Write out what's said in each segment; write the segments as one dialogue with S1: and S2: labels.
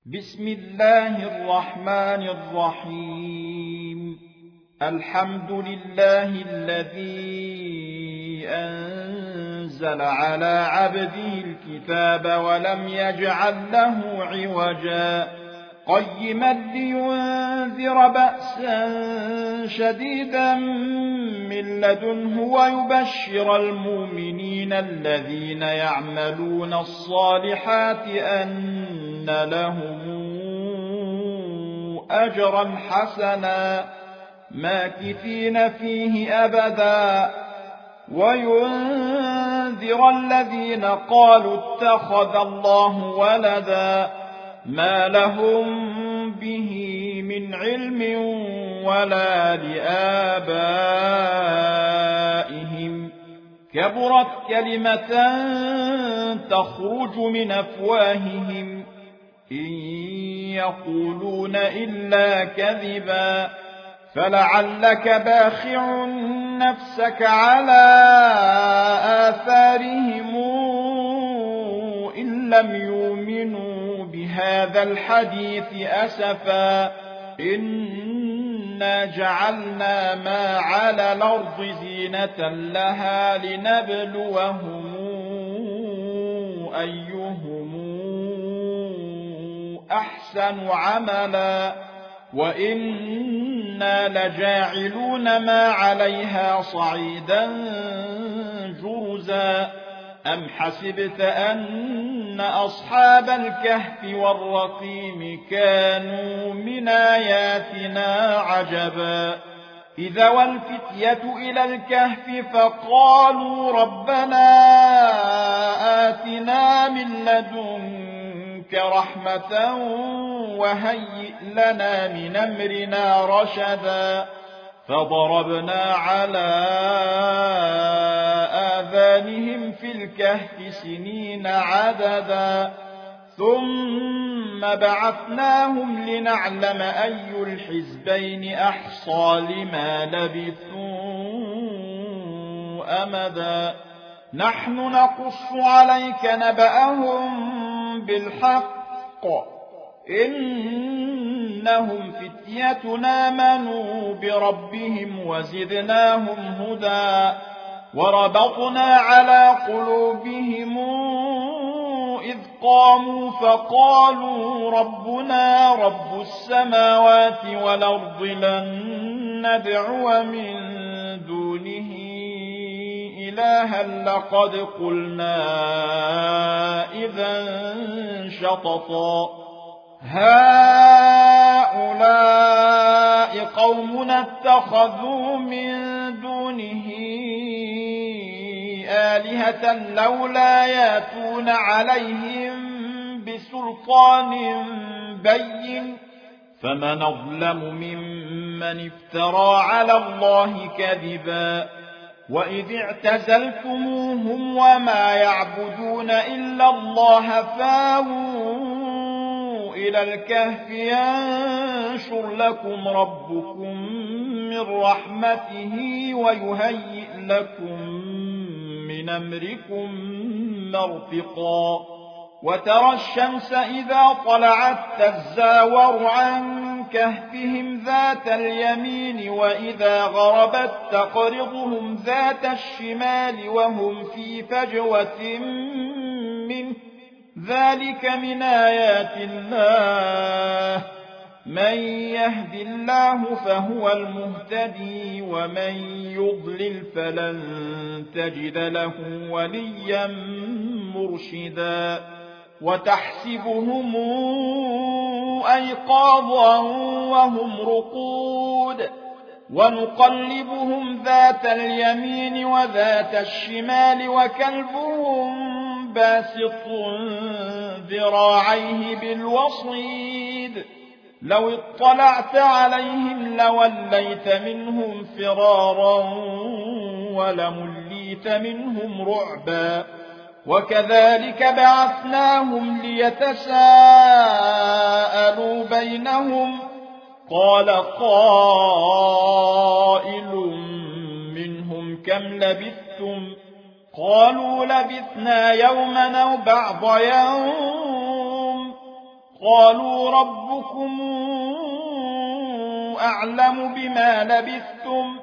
S1: بسم الله الرحمن الرحيم. الحمد لله الذي أنزل على عبده الكتاب ولم يجعل له عوجا قيما لينذر بأسا شديدا من لدنه ويبشر المؤمنين الذين يعملون الصالحات أن لهم أجرا حسنا ماكثين فيه أبدا وينذر الذين قالوا اتخذ الله ولدا ما لهم به من علم ولا لآبائهم كبرت كلمة تخرج من أفواههم إن يقولون إلا كذبا فلعلك باخع نفسك على آثارهم إن لم يؤمنوا بهذا الحديث أسفا إنا جعلنا ما على الأرض زينة لها لنبلوهم أيهم أحسن عملا وإنا لجاعلون ما عليها صعيدا جرزا أم حسبت أن أصحاب الكهف والرقيم كانوا من آياتنا عجبا إذا والفتية إلى الكهف فقالوا ربنا آتنا من لدنك رحمة وهيئ لنا من أمرنا رشدا فضربنا على آذانهم في الكهف سنين عددا ثم بعثناهم لنعلم أي الحزبين أحصى لما لبثوا أمدا نحن نقص عليك نبأهم بالحق إنهم فتية آمنوا بربهم وزدناهم هدى وربطنا على قلوبهم إذ قاموا فقالوا ربنا رب السماوات والأرض لن ندعو من دونه إلها لقد قلنا إذا شططا هؤلاء قومنا اتخذوا من دونه آلهة لولا ياتون عليهم بسلطان بين فمن أظلم ممن افترى على الله كذبا وإذ اعتزلتموهم وما يعبدون إلا الله فاووا إلى الكهف ينشر لكم ربكم من رحمته ويهيئ لكم من أمركم مرفقا وترى الشمس إذا طلعت تزاور عن كهفهم ذات اليمين وإذا غربت تقرضهم ذات الشمال وهم في فجوة منه ذلك من آيات الله من يهد الله فهو المهتدي ومن يضلل فلن تجد له وليا مرشدا وتحسبهم أيقاظا وهم رقود ونقلبهم ذات اليمين وذات الشمال وكلبهم باسط ذراعيه بالوصيد لو اطلعت عليهم لوليت منهم فرارا ولمليت منهم رعبا وكذلك بعثناهم ليتساءلوا بينهم قال قائل منهم كم لبثتم قالوا لبثنا يوما أو بعض يوم قالوا ربكم أعلم بما لبثتم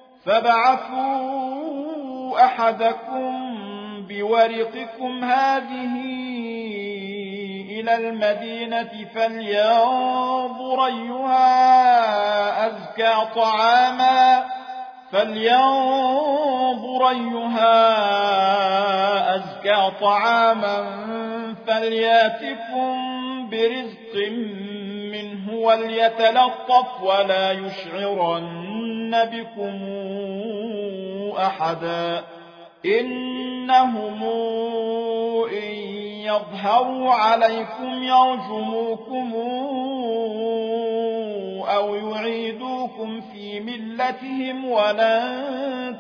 S1: فابعثوا أحدكم بورقكم هذه إلى المدينة فلينظر أيها أزكى طعاما فلياتكم برزق منه وليتلطف ولا يشعرن بكم أحدا إنهم إن يظهروا عليكم يرجموكم أو يعيدوكم في ملتهم ولن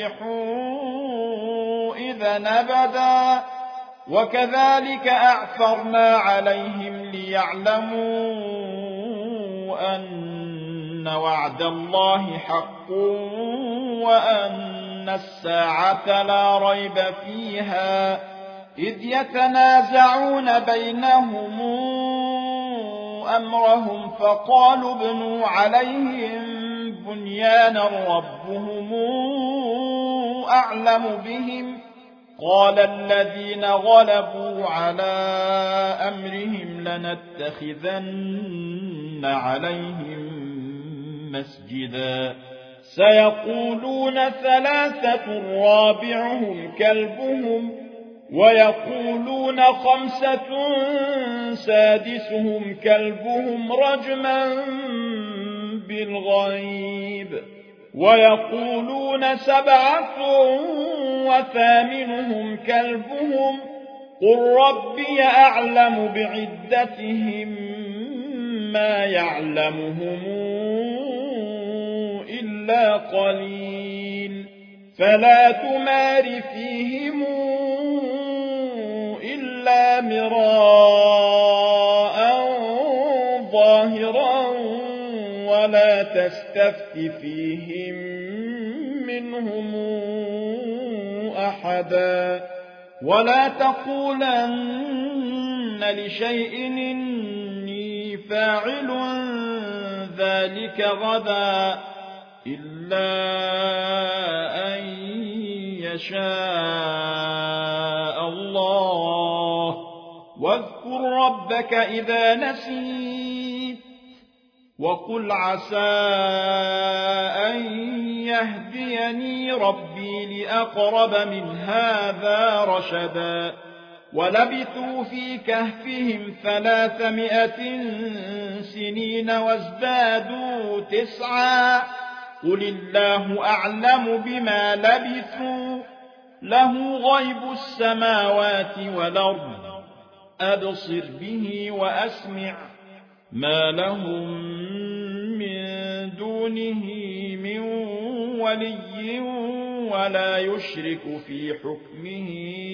S1: تفلحوا إذا أبدا وكذلك أعثرنا عليهم ليعلموا أن وعد الله حق وأن الساعة لا ريب فيها إذ يتنازعون بينهم أمرهم فقالوا ابنوا عليهم بنيانا ربهم أعلم بهم قال الذين غلبوا على أمرهم لنتخذن عليهم مسجدا سيقولون ثلاثة رابعهم كلبهم ويقولون خمسة سادسهم كلبهم رجما بالغيب ويقولون سبعة وثامنهم كلبهم قل ربي أعلم بعدتهم ما يعلمهم إلا قليل فلا تمار فيهم إلا مراء ظاهرا ولا تستفت فيهم منهم أحدا ولا تقولن لشيء إني فاعل ذلك غدا إلا أن يشاء الله واذكر ربك إذا نسيت وقل عسى أن يهديني ربي لأقرب من هذا رشدا ولبثوا في كهفهم 300 سنين وازدادوا 9 قل الله أعلم بما لبثوا له غيب السماوات والأرض أبصر به وأسمع ما لهم من دونه من ولي ولا يشرك في حكمه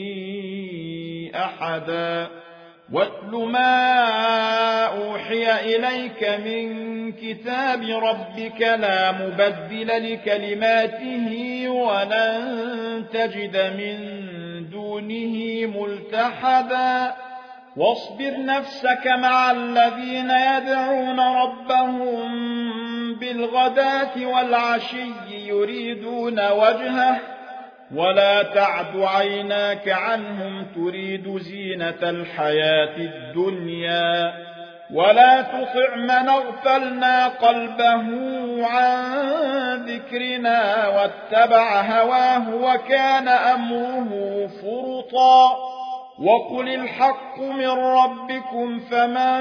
S1: أحدا واتل ما أوحي إليك من كتاب ربك لا مبدل لكلماته ولن تجد من دونه ملتحدا واصبر نفسك مع الذين يدعون ربهم بالغداة والعشي يريدون وجهه ولا تعد عيناك عنهم تريد زينة الحياة الدنيا ولا تطع من اغفلنا قلبه عن ذكرنا واتبع هواه وكان أمره فرطا وقل الحق من ربكم فمن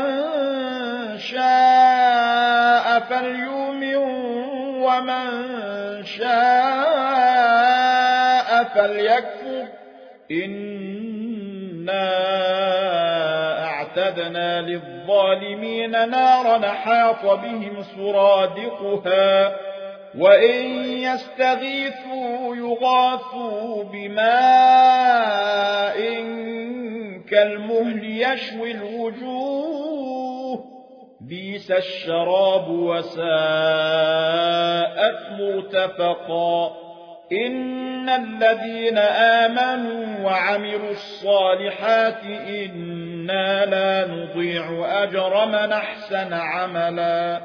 S1: شاء فليؤمن ومن شاء فليكفر إنا أعتدنا للظالمين نارا حاط بهم سرادقها وإن يستغيثوا يغاثوا بماء كالمهل يشوي الوجوه بئس الشراب وساءت مرتفقا إن الذين آمنوا وعملوا الصالحات إن إنا لا نضيع أجر من أحسن عملا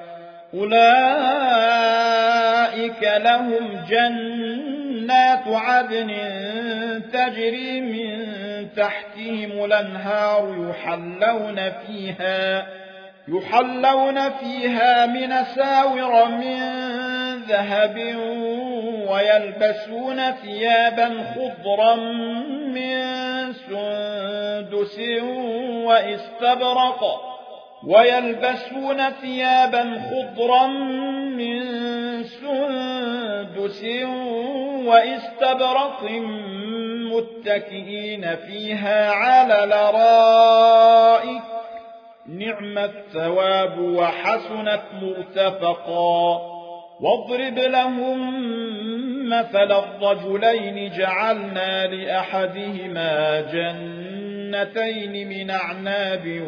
S1: أولئك لهم جنات عدن تجري من تحتهم الأنهار يحلون فيها من أساور من ذهب ويلبسون ثيابا خضرا من سندس واستبرق متكئين فيها على الأرائك نعم الثواب وحسنت مرتفقا واضرب لهم مثل الرجلين جعلنا لأحدهما جنتين من أعناب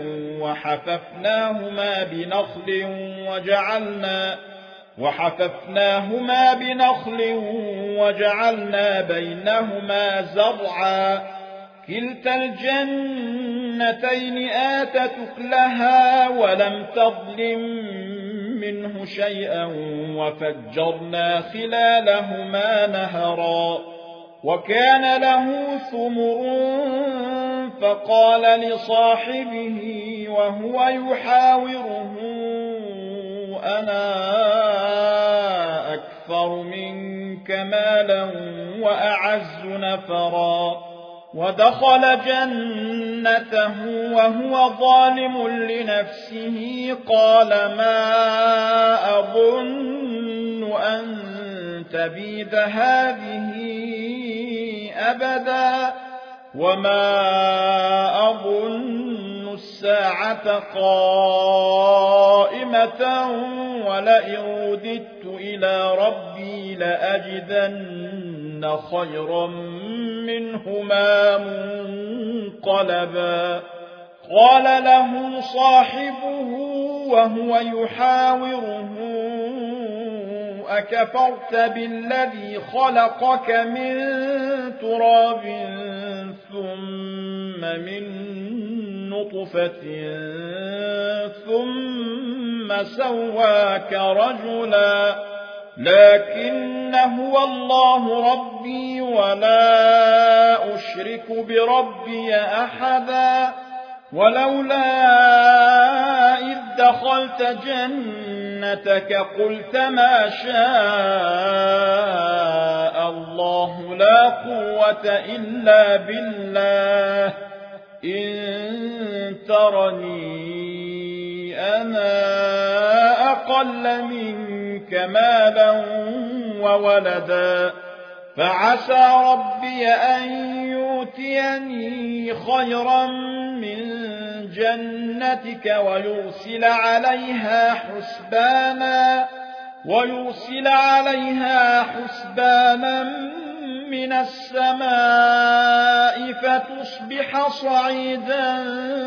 S1: وحففناهما بنخل وجعلنا بينهما زرعا كلتا الجنتين آتت أكلها ولم تظلم منه شيئا وفجرنا خلالهما نهرا وكان له ثمر فقال لصاحبه وهو يحاوره أنا أكثر منك مالا وأعز نفرا ودخل جنته وهو ظالم لنفسه قال ما أظن أن تبيد هذه أبدا وما أظن الساعة قائمة ولئن رددت إلى ربي لأجدن خيرا منهما منقلبا قال له صاحبه وهو يحاوره أكفرت بالذي خلقك من تراب ثم من نطفة ثم سواك رجلا لكن هو الله ربي ولا أشرك بربي أحدا ولولا إذ دخلت جنتك قلت ما شاء الله لا قوة إلا بالله إن ترني أنا أقل منك مالا وولدا فعسى ربي أن يؤتيني خيرا من جنتك ويرسل عليها حسبانا من السماء فتصبح صعيدا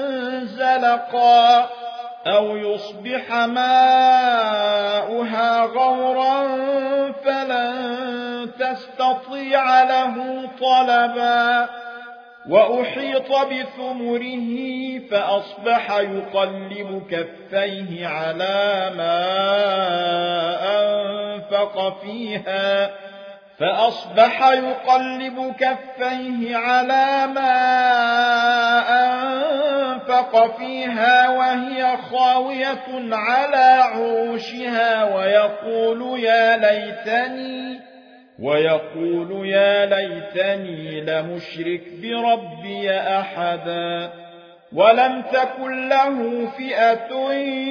S1: زلقا أو يصبح ماؤها غورا فلن تستطيع له طلبا وأحيط بثمره فأصبح يقلب كفيه على ما أنفق فيها وهي خاوية على عروشها ويقول يا ليتني لمشرك بربي أحدا ولم تكن له فئة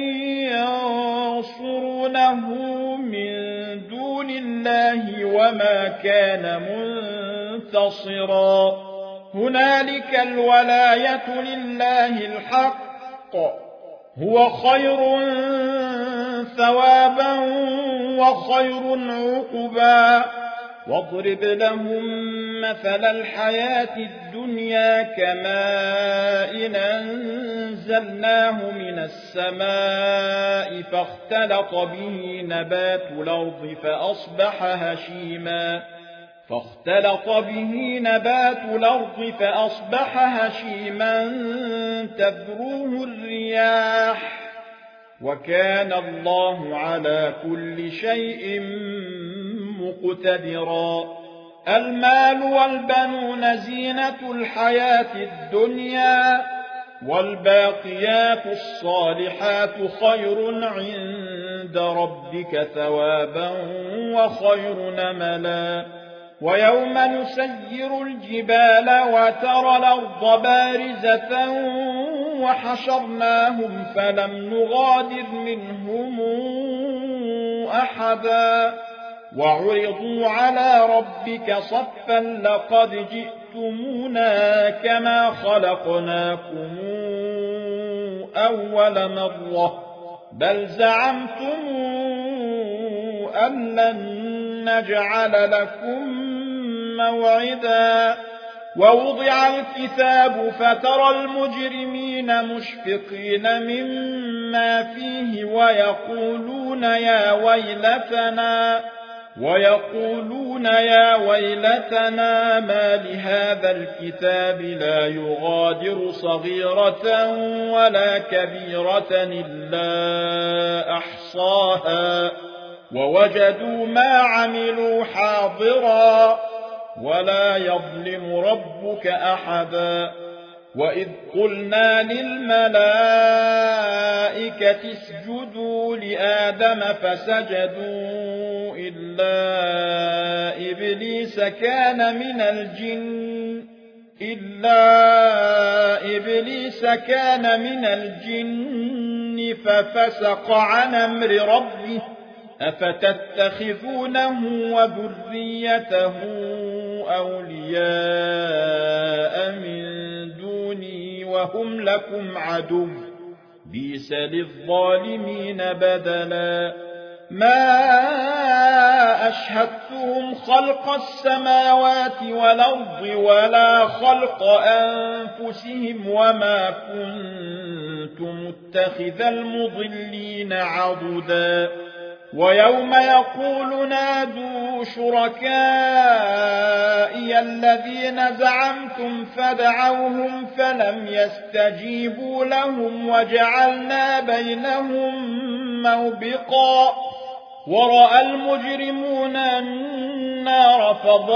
S1: ينصرونه من دون الله وما كان منتصرا هنالك الولاية لله الحق هو خير ثوابا وخير عقبا واضرب لهم مثل الحياة الدنيا كماء أنزلناه من السماء فاختلط به نبات الأرض فاختلط به نبات الأرض فأصبح هشيما تذروه الرياح وكان الله على كل شيء مقتدرا. المال والبنون زينة الحياة الدنيا والباقيات الصالحات خير عند ربك ثوابا وخير نملا. ويوم نسير الجبال وترى الأرض بارزة وحشرناهم فلم نغادر منهم أحدا وعرضوا على ربك صفا لقد جئتمونا كما خلقناكم أول مرة بل زعمتم أن لن نجعل لكم موعدا. ووضع الكتاب فترى المجرمين مشفقين مما فيه ويقولون يا ويلتنا ما لهذا الكتاب لا يغادر صغيرة ولا كبيرة إلا أحصاها ووجدوا ما عملوا حاضرا ولا يظلم ربك أحدا. وإذ قلنا للملائكة اسجدوا لآدم فسجدوا إلا إبليس كان من الجن ففسق عن أمر ربه أفتتخذونه وذريته أولياء من دوني وهم لكم عدو بئس للظالمين بدلا. ما أشهدتهم خلق السماوات والأرض ولا خلق أنفسهم وما كنت متخذ المضلين عضدا. ويوم يقول نادوا شركائي الذين زعمتم فدعوهم فلم يستجيبوا لهم وجعلنا بينهم موبقا. ورأى المجرمون النار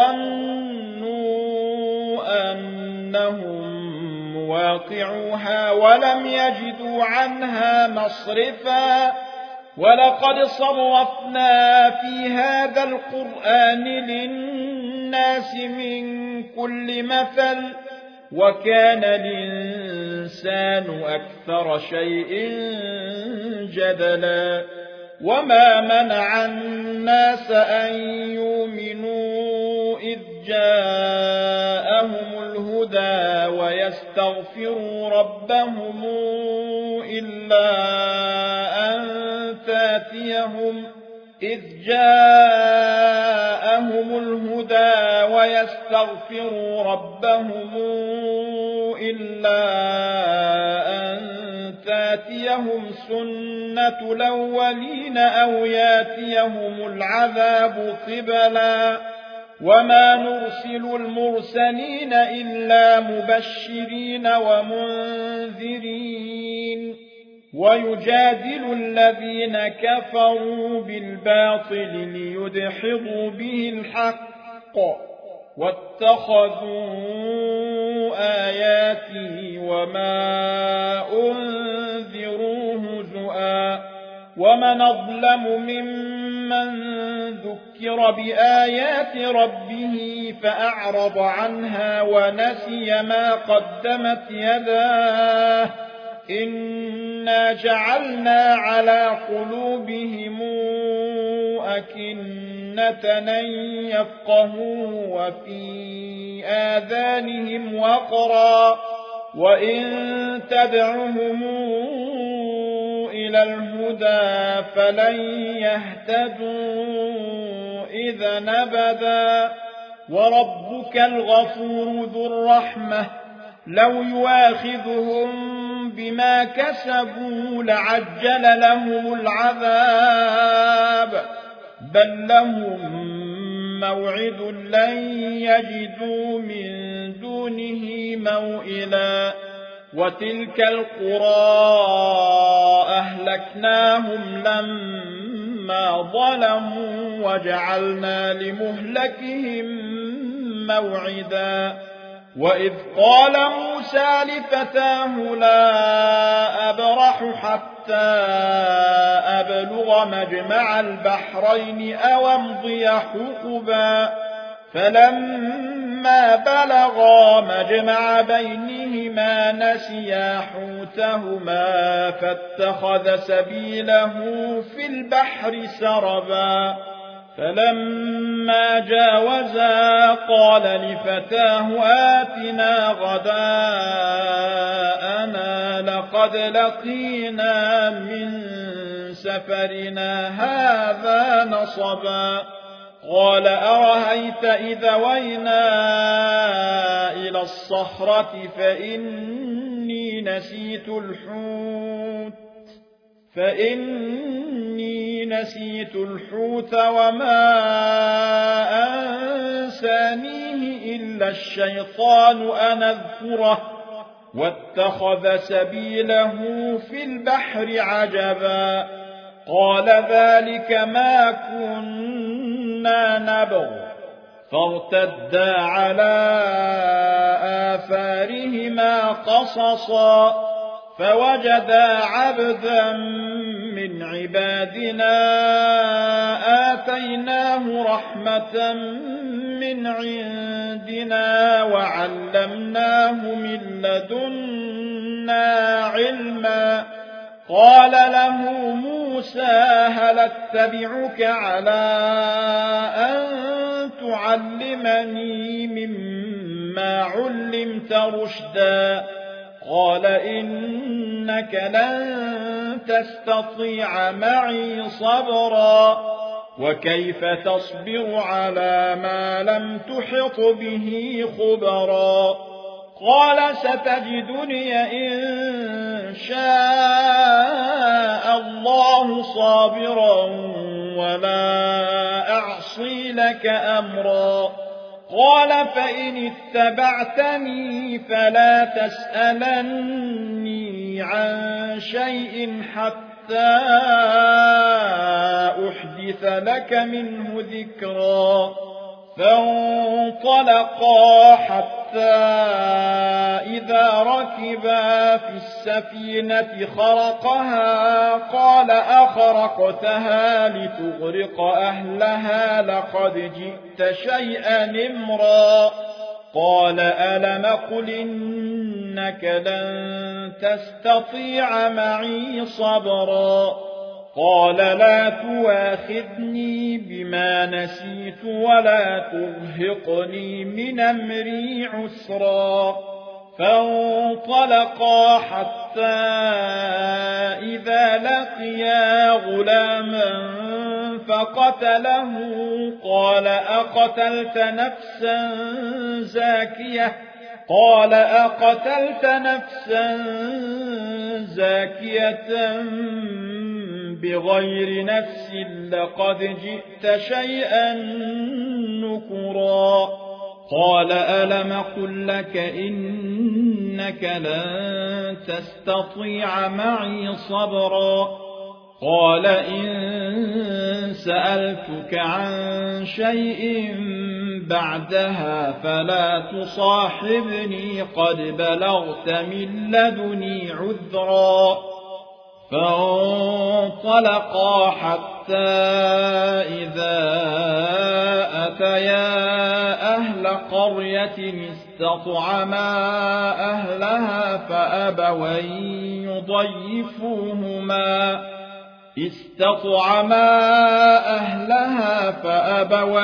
S1: فظنوا أنهم مواقعوها ولم يجدوا عنها مصرفا. ولقد صرفنا في هذا القرآن للناس من كل مثل وكان الإنسان أكثر شيء جدلا. وما منع الناس أن يؤمنوا إذ جاءهم الهدى ويستغفروا ربهم إلا أن تاتيهم سنة الأولين أو ياتيهم العذاب قبلا. وما نرسل المرسلين إلا مبشرين ومنذرين ويجادل الذين كفروا بالباطل ليدحضوا به الحق واتخذوا آياتي وما أنذروا هزؤا. ومن أظلم ممن ذكر بآيات ربه فأعرض عنها ونسي ما قدمت يداه إنا جعلنا على قلوبهم أكنة أن يفقهوا وفي آذانهم وقرا وإن تدعهم إلى الهدى فلن يهتدوا إذا أبدا. وربك الغفور ذو الرحمة لو يواخذهم بما كسبوا لعجل لهم العذاب بل لهم موعد لن يجدوا من دونه موئلا وتلك القرى أهلكناهم لما ظلموا وجعلنا لمهلكهم موعدا وإذ قال موسى لفتاه لا أبرح حتى أبلغ مجمع البحرين أو أمضي حقبا فلما بلغا مجمع بينهما نسيا حوتهما فاتخذ سبيله في البحر سربا فلما جاوزا قال لفتاه آتنا غداءنا لقد لقينا من سفرنا هذا نصبا قال أرهيت إذا وينا إلى الصخرة فإني نسيت الحوت وما أنسانيه إلا الشيطان أن أذكره واتخذ سبيله في البحر عجبا قال ذلك ما كنا نبغ فارتدا على آثارهما قصصا فوجدا عبدا من عبادنا آتيناه رحمة من عندنا وعلمناه من لدنا علما قال له موسى هل اتبعك على أن تعلمني مما علمت رشدا قال إنك لن تستطيع معي صبرا وكيف تصبر على ما لم تحط به خبرا قال ستجدني إن شاء الله صابرا ولا أعصي لك أمرا قال فإن اتبعتني فلا تسألني عن شيء حتى أحدث لك منه ذكرا فانطلقا حتى إذا ركبا في السفينة خرقها قال أخرقتها لتغرق أهلها لقد جئت شيئا إمرا قال ألم قل إنك لن تستطيع معي صبرا قال لا تواخذني بما نسيت ولا ترهقني من أمري عسرا فانطلقا حتى إذا لقيا غلاما فقتله قال أقتلت نفسا زاكية بغير نفس لقد جئت شيئا نكرا قال ألم قل لك إنك لن تستطيع معي صبرا قال إن سألتك عن شيء بعدها فلا تصاحبني قد بلغت من لدني عذرا فانطلقا حتى إذا أتيا أهل قرية استطعما أهلها فأبوا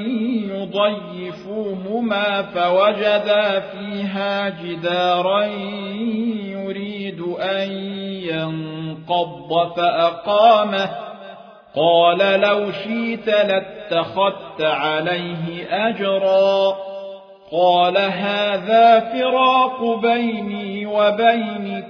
S1: يضيفوهما فوجدا فيها جدارا يريد أن ينقض فأقامه قال لو شئت لاتخذت عليه أجرا قال هذا فراق بيني وبينك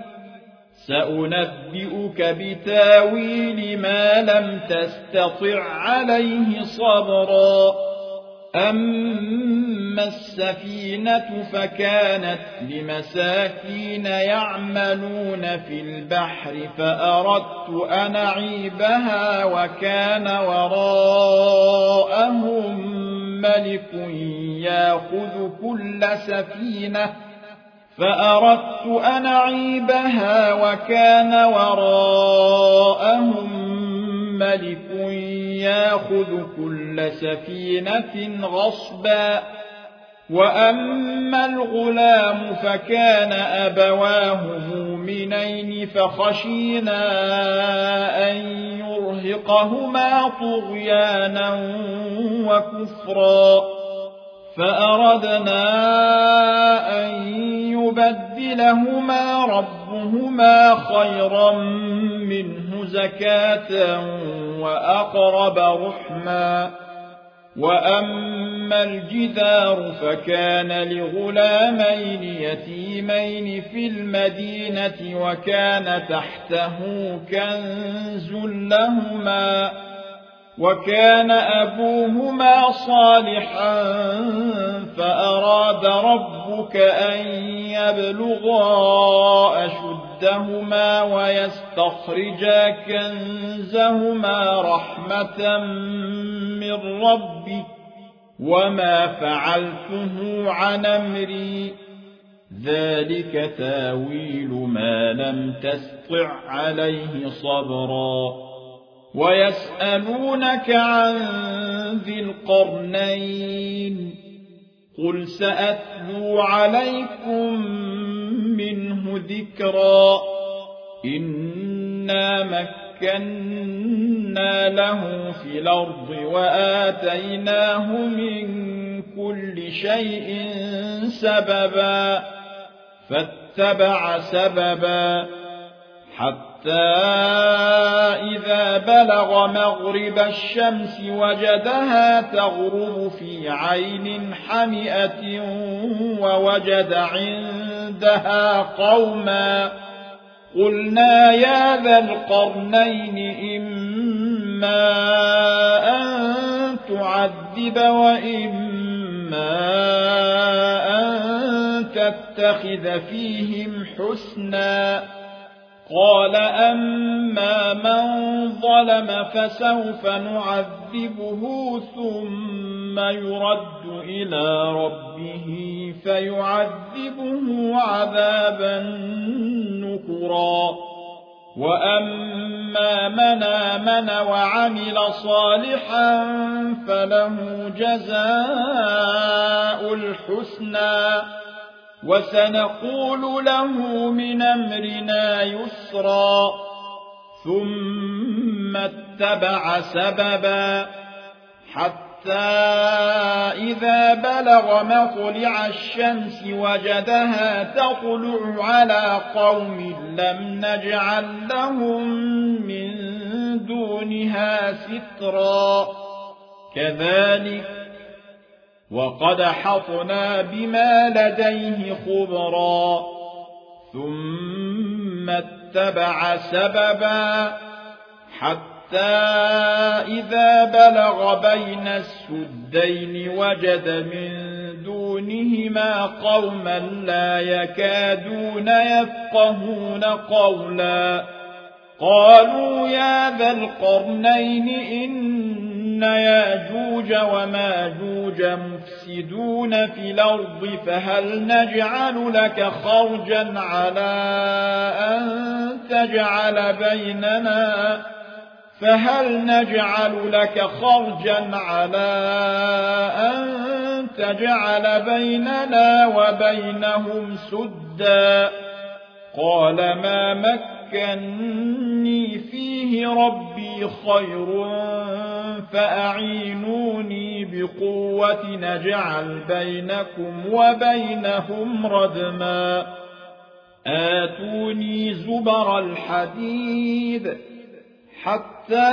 S1: سأنبئك بتاويل ما لم تستطع عليه صبرا أما السفينة فكانت لمساكين يعملون في البحر فأردت أن أعيبها وكان وراءهم ملك يأخذ كل سفينة غصبا وأما الغلام فكان أبواه مؤمنين فخشينا أن يرهقهما طغيانا وكفرا فأردنا أن يبدلهما ربهما خيرا منه زكاة وأقرب رحما وأما الجدار فكان لغلامين يتيمين في المدينة وكان تحته كنز لهما وكان أبوهما صالحا فأراد ربك أن يبلغا أشدهما ويستخرجا كنزهما رحمة من ربك وما فعلته عن أمري ذلك تاويل ما لم تستطع عليه صبرا ويسألونك عن ذي القرنين قل سأتلو عليكم منه ذكرا إنا مكنا له في الأرض وآتيناه من كل شيء سببا فاتبع سببا حتى إذا بلغ مغرب الشمس وجدها تغرب في عين حمئة ووجد عندها قوما قلنا يا ذا القرنين إما أن تعذب وإما أن تتخذ فيهم حسنا قال أما من ظلم فسوف نعذبه ثم يرد إلى ربه فيعذبه عذابا نكرا وأما من آمن وعمل صالحا فله جزاء الحسنى وسنقول له من أمرنا يسرا ثم اتبع سببا حتى إذا بلغ مطلع الشمس وجدها تطلع على قوم لم نجعل لهم من دونها سترا كذلك وقد حطنا بما لديه خبرا ثم اتبع سببا حتى إذا بلغ بين السدين وجد من دونهما قوما لا يكادون يفقهون قولا قالوا يا ذا القرنين إن ياجوج وماجوج مفسدون في الأرض فهل نجعل لك خرجا على أن تجعل بيننا وبينهم سدا قال ما مكني فيه ربي خير فأعينوني بقوة نجعل بينكم وبينهم ردما آتوني زبر الحديد حتى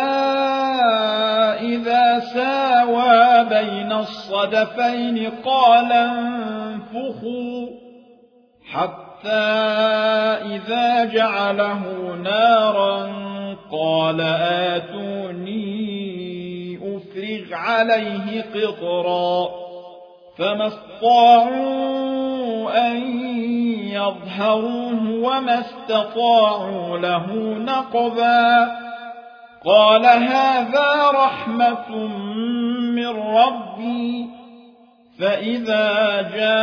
S1: إذا ساوى بين الصدفين قال انفخوا حتى إذا جعله نارا قال آتوني أفرغ عليه قطرا فما استطاعوا أن يظهروه وما استطاعوا له نقبا قال هذا رحمة من ربي فإذا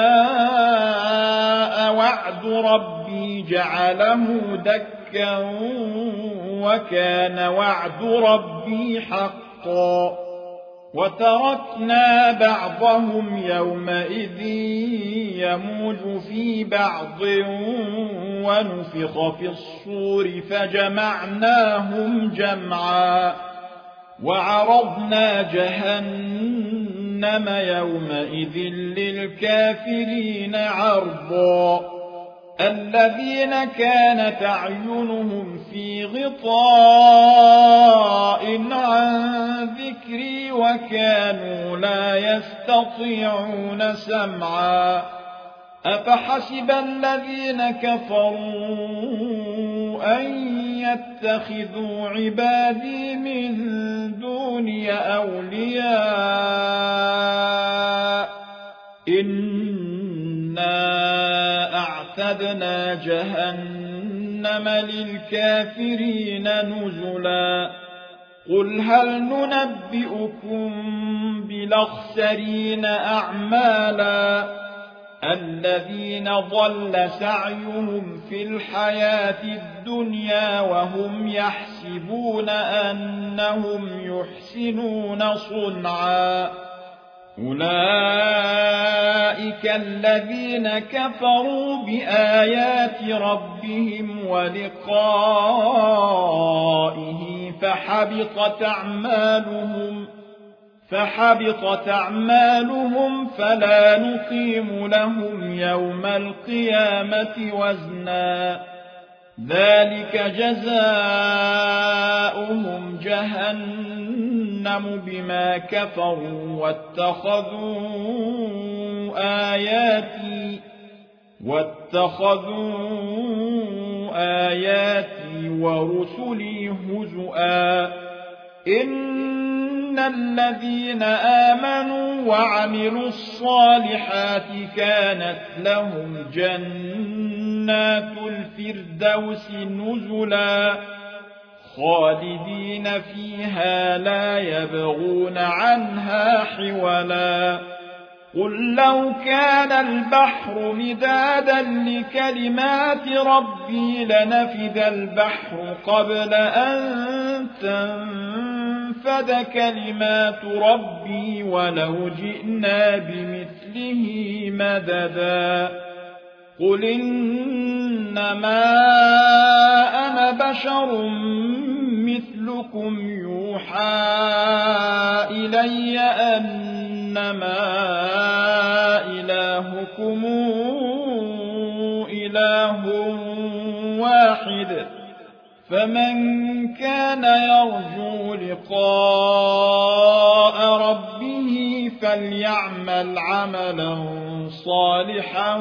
S1: جاء وعد ربي جعله دكا وكان وعد ربي حقا وتركنا بعضهم يومئذ يموج في بعض ونفخ في الصور فجمعناهم جمعا وعرضنا جهنم يومئذ للكافرين عرضا الذين كانت أعينهم في غطاء عن ذكري وكانوا لا يستطيعون سمعا أفحسب الذين كفروا أن يتخذوا عبادي من دوني أولياء إنا أعتدنا جهنم للكافرين نزلا قل هل ننبئكم بالأخسرين أعمالا الذين ضل سعيهم في الحياة الدنيا وهم يحسبون أنهم يحسنون صنعا أولئك الذين كفروا بآيات ربهم ولقائه فحبطت أعمالهم فلا نقيم لهم يوم القيامة وزنا ذلك جزاؤهم جهنم بما كفروا واتخذوا آياتي ورسلي هزؤا إن الذين آمنوا وعملوا الصالحات كانت لهم جنات الفردوس نزلا خالدين فيها لا يبغون عنها حولا قل لو كان البحر مدادا لكلمات ربي لنفد البحر قبل أن تنفد كلمات ربي ولو جئنا بمثله مددا قل إنما أنا بشر مثلكم يوحى إلي أنما إلهكم إله واحد فمن كان يرجو لقاء ربه فليعمل عملا صالحا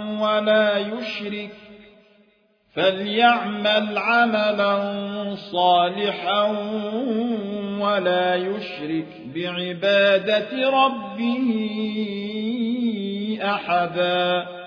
S1: ولا يشرك بعبادة ربه أحدا